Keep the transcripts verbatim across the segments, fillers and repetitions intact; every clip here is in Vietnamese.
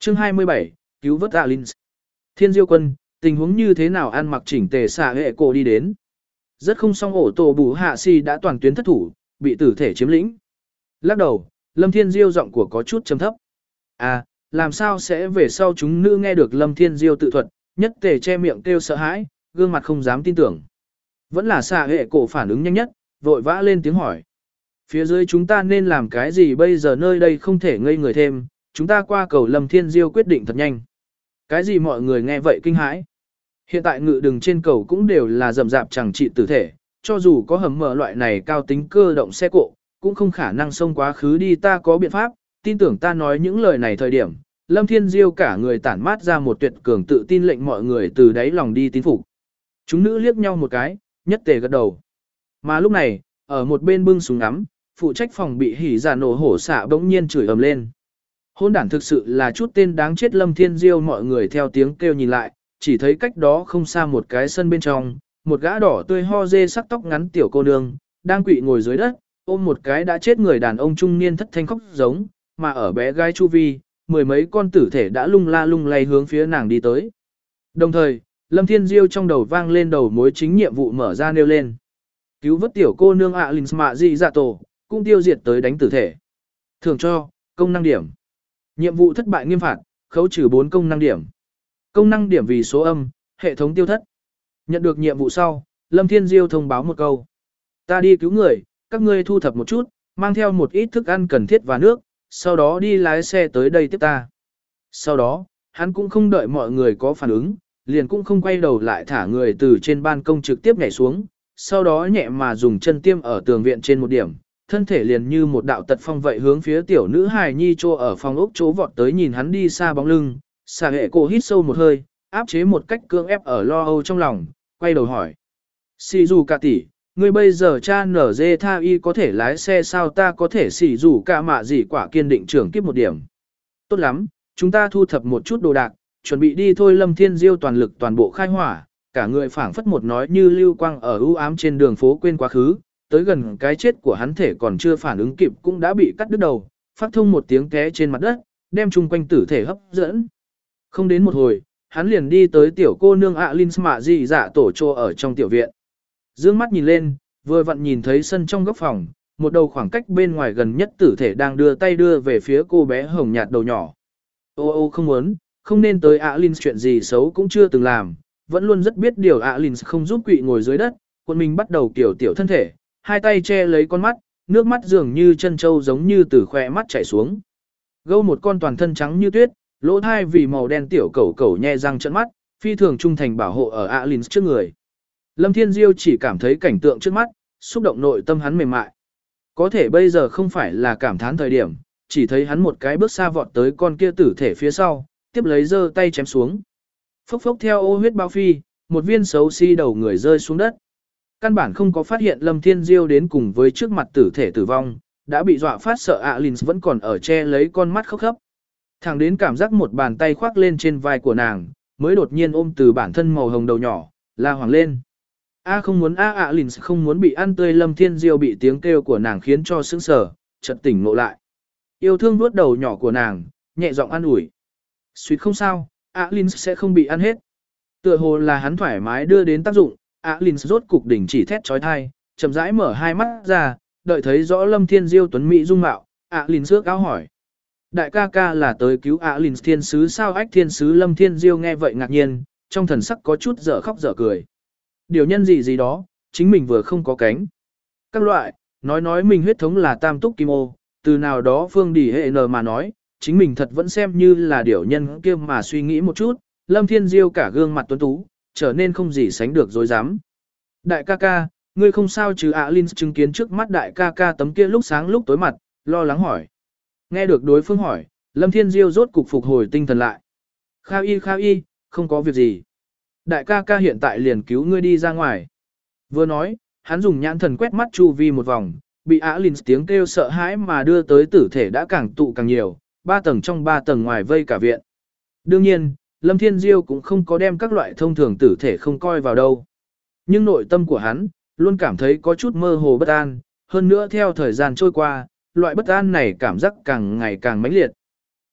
Chương hai mươi bảy, cứu vớt Alins. Thiên Diêu quân, tình huống như thế nào? Ăn mặc chỉnh tề xạ hệ cổ đi đến. Rất không xong, ổ tổ bù hạ si đã toàn tuyến thất thủ, bị tử thể chiếm lĩnh. Lắc đầu, Lâm Thiên Diêu giọng của có chút trầm thấp. À, làm sao sẽ về sau chúng nữ nghe được Lâm Thiên Diêu tự thuật, nhất tề che miệng kêu sợ hãi, gương mặt không dám tin tưởng. Vẫn là xạ hệ cổ phản ứng nhanh nhất, vội vã lên tiếng hỏi. Phía dưới chúng ta nên làm cái gì bây giờ? Nơi đây không thể ngây người thêm, chúng ta qua cầu Lâm Thiên Diêu quyết định thật nhanh. Cái gì? Mọi người nghe vậy kinh hãi. Hiện tại ngự đường trên cầu cũng đều là rậm rạp chẳng trị tử thể, cho dù có hầm mở loại này cao tính cơ động xe cộ, cũng không khả năng xông quá khứ đi. Ta có biện pháp, tin tưởng ta nói những lời này thời điểm. Lâm Thiên Diêu cả người tản mát ra một tuyệt cường tự tin, lệnh mọi người từ đáy lòng đi tín phục. Chúng nữ liếc nhau một cái, nhất tề gật đầu. Mà lúc này, ở một bên bưng súng ngắm, phụ trách phòng bị hỉ giả nổ hổ xạ bỗng nhiên chửi ầm lên. Hôn đản thực sự là chút tên đáng chết. Lâm Thiên Diêu mọi người theo tiếng kêu nhìn lại, chỉ thấy cách đó không xa một cái sân bên trong, một gã đỏ tươi ho dê sắc tóc ngắn tiểu cô nương, đang quỵ ngồi dưới đất, ôm một cái đã chết người đàn ông trung niên thất thanh khóc giống, mà ở bé gái chu vi, mười mấy con tử thể đã lung la lung lay hướng phía nàng đi tới. Đồng thời, Lâm Thiên Diêu trong đầu vang lên đầu mối chính nhiệm vụ mở ra nêu lên. Cứu vớt tiểu cô nương Alins mạ dị dạ tổ, cũng tiêu diệt tới đánh tử thể. Thưởng cho, công năng điểm. Nhiệm vụ thất bại nghiêm phạt, khấu trừ bốn công năng điểm. Công năng điểm vì số âm, hệ thống tiêu thất. Nhận được nhiệm vụ sau, Lâm Thiên Diêu thông báo một câu. Ta đi cứu người, các ngươi thu thập một chút, mang theo một ít thức ăn cần thiết và nước, sau đó đi lái xe tới đây tiếp ta. Sau đó, hắn cũng không đợi mọi người có phản ứng, liền cũng không quay đầu lại thả người từ trên ban công trực tiếp nhảy xuống, sau đó nhẹ mà dùng chân tiêm ở tường viện trên một điểm, thân thể liền như một đạo tật phong vậy hướng phía tiểu nữ hài nhi trô ở phòng ốc chỗ vọt tới. Nhìn hắn đi xa bóng lưng, xà hệ cổ hít sâu một hơi, áp chế một cách cưỡng ép ở lo âu trong lòng, quay đầu hỏi. Xì dù cả tỷ, ngươi bây giờ cha nở dê tha y có thể lái xe sao? Ta có thể xì dù cả mạ gì quả kiên định trưởng kiếp một điểm. Tốt lắm, chúng ta thu thập một chút đồ đạc, chuẩn bị đi thôi. Lâm Thiên Diêu toàn lực toàn bộ khai hỏa, cả người phảng phất một nói như lưu quang ở u ám trên đường phố quên quá khứ, tới gần cái chết của hắn thể còn chưa phản ứng kịp cũng đã bị cắt đứt đầu, phát thông một tiếng té trên mặt đất, đem chung quanh tử thể hấp dẫn. Không đến một hồi, hắn liền đi tới tiểu cô nương Alins mạ dị dạ tổ trô ở trong tiểu viện. Dương mắt nhìn lên, vừa vặn nhìn thấy sân trong góc phòng, một đầu khoảng cách bên ngoài gần nhất tử thể đang đưa tay đưa về phía cô bé hồng nhạt đầu nhỏ. Ô ô không muốn, không nên tới. Alins chuyện gì xấu cũng chưa từng làm, vẫn luôn rất biết điều. Alins không giúp quỵ ngồi dưới đất, quân mình bắt đầu kiểu tiểu thân thể, hai tay che lấy con mắt, nước mắt dường như chân trâu giống như từ khóe mắt chảy xuống. Gâu một con toàn thân trắng như tuyết, lỗ thai vì màu đen tiểu cẩu cẩu nhe răng trợn mắt, phi thường trung thành bảo hộ ở Alins trước người. Lâm Thiên Diêu chỉ cảm thấy cảnh tượng trước mắt, xúc động nội tâm hắn mềm mại. Có thể bây giờ không phải là cảm thán thời điểm, chỉ thấy hắn một cái bước xa vọt tới con kia tử thể phía sau, tiếp lấy giơ tay chém xuống. Phốc phốc theo ô huyết bao phi, một viên xấu xí đầu người rơi xuống đất. Căn bản không có phát hiện Lâm Thiên Diêu đến cùng với trước mặt tử thể tử vong, đã bị dọa phát sợ. Alins vẫn còn ở che lấy con mắt khóc khóc. Thẳng đến cảm giác một bàn tay khoác lên trên vai của nàng, mới đột nhiên ôm từ bản thân màu hồng đầu nhỏ, la hoàng lên. A không muốn a Alins không muốn bị ăn tươi. Lâm Thiên Diêu bị tiếng kêu của nàng khiến cho sững sờ, chợt tỉnh ngộ lại. Yêu thương vuốt đầu nhỏ của nàng, nhẹ giọng an ủi. Suýt không sao, Alins sẽ không bị ăn hết. Tựa hồ là hắn thoải mái đưa đến tác dụng, Alins rốt cục đỉnh chỉ thét chói tai, chậm rãi mở hai mắt ra, đợi thấy rõ Lâm Thiên Diêu tuấn mỹ dung mạo, Alins ước áo hỏi. Đại ca ca là tới cứu Alins thiên sứ sao? Ách thiên sứ. Lâm Thiên Diêu nghe vậy ngạc nhiên, trong thần sắc có chút dở khóc dở cười. Điều nhân gì gì đó, chính mình vừa không có cánh. Các loại, nói nói mình huyết thống là tam túc kim ô, từ nào đó phương đỉ hệ nờ mà nói, chính mình thật vẫn xem như là điều nhân kia mà suy nghĩ một chút. Lâm Thiên Diêu cả gương mặt tuấn tú, trở nên không gì sánh được dối dám. Đại ca ca, ngươi không sao chứ? Alins chứng kiến trước mắt đại ca ca tấm kia lúc sáng lúc tối mặt, lo lắng hỏi. Nghe được đối phương hỏi, Lâm Thiên Diêu rốt cục phục hồi tinh thần lại. Khao y khao y, không có việc gì. Đại ca ca hiện tại liền cứu ngươi đi ra ngoài. Vừa nói, hắn dùng nhãn thần quét mắt chu vi một vòng, bị Alins tiếng kêu sợ hãi mà đưa tới tử thể đã càng tụ càng nhiều, ba tầng trong ba tầng ngoài vây cả viện. Đương nhiên, Lâm Thiên Diêu cũng không có đem các loại thông thường tử thể không coi vào đâu. Nhưng nội tâm của hắn, luôn cảm thấy có chút mơ hồ bất an, hơn nữa theo thời gian trôi qua, loại bất an này cảm giác càng ngày càng mãnh liệt.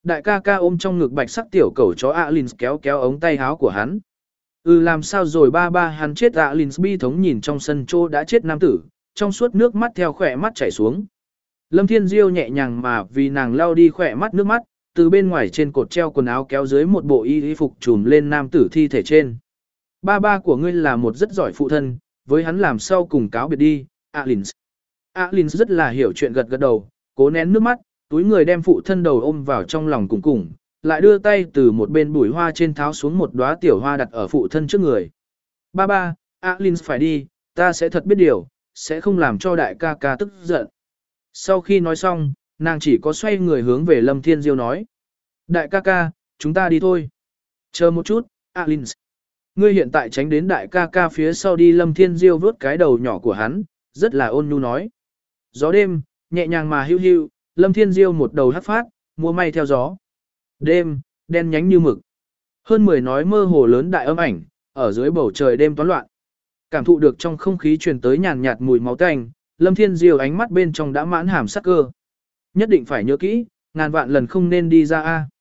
Đại ca ca ôm trong ngực bạch sắc tiểu cẩu chó Alins kéo kéo ống tay áo của hắn. Ừ làm sao rồi ba ba hắn chết Alins bi thống nhìn trong sân chỗ đã chết nam tử, trong suốt nước mắt theo khỏe mắt chảy xuống. Lâm Thiên Diêu nhẹ nhàng mà vì nàng lau đi khỏe mắt nước mắt, từ bên ngoài trên cột treo quần áo kéo dưới một bộ y y phục trùm lên nam tử thi thể trên. Ba ba của ngươi là một rất giỏi phụ thân, với hắn làm sao cùng cáo biệt đi, Alins. Alins rất là hiểu chuyện gật gật đầu, cố nén nước mắt, túi người đem phụ thân đầu ôm vào trong lòng cùng cùng, lại đưa tay từ một bên bụi hoa trên tháo xuống một đóa tiểu hoa đặt ở phụ thân trước người. Ba ba, Alins phải đi, ta sẽ thật biết điều, sẽ không làm cho đại ca ca tức giận. Sau khi nói xong, nàng chỉ có xoay người hướng về Lâm Thiên Diêu nói. Đại ca ca, chúng ta đi thôi. Chờ một chút, Alins. Ngươi hiện tại tránh đến đại ca ca phía sau đi. Lâm Thiên Diêu vuốt cái đầu nhỏ của hắn, rất là ôn nhu nói. Gió đêm, nhẹ nhàng mà hưu hưu, Lâm Thiên Diêu một đầu hắt phát, múa may theo gió. Đêm, đen nhánh như mực. Hơn mười nói mơ hồ lớn đại âm ảnh, ở dưới bầu trời đêm toán loạn. Cảm thụ được trong không khí truyền tới nhàn nhạt mùi máu tanh, Lâm Thiên Diêu ánh mắt bên trong đã mãn hàm sắc cơ. Nhất định phải nhớ kỹ, ngàn vạn lần không nên đi ra a.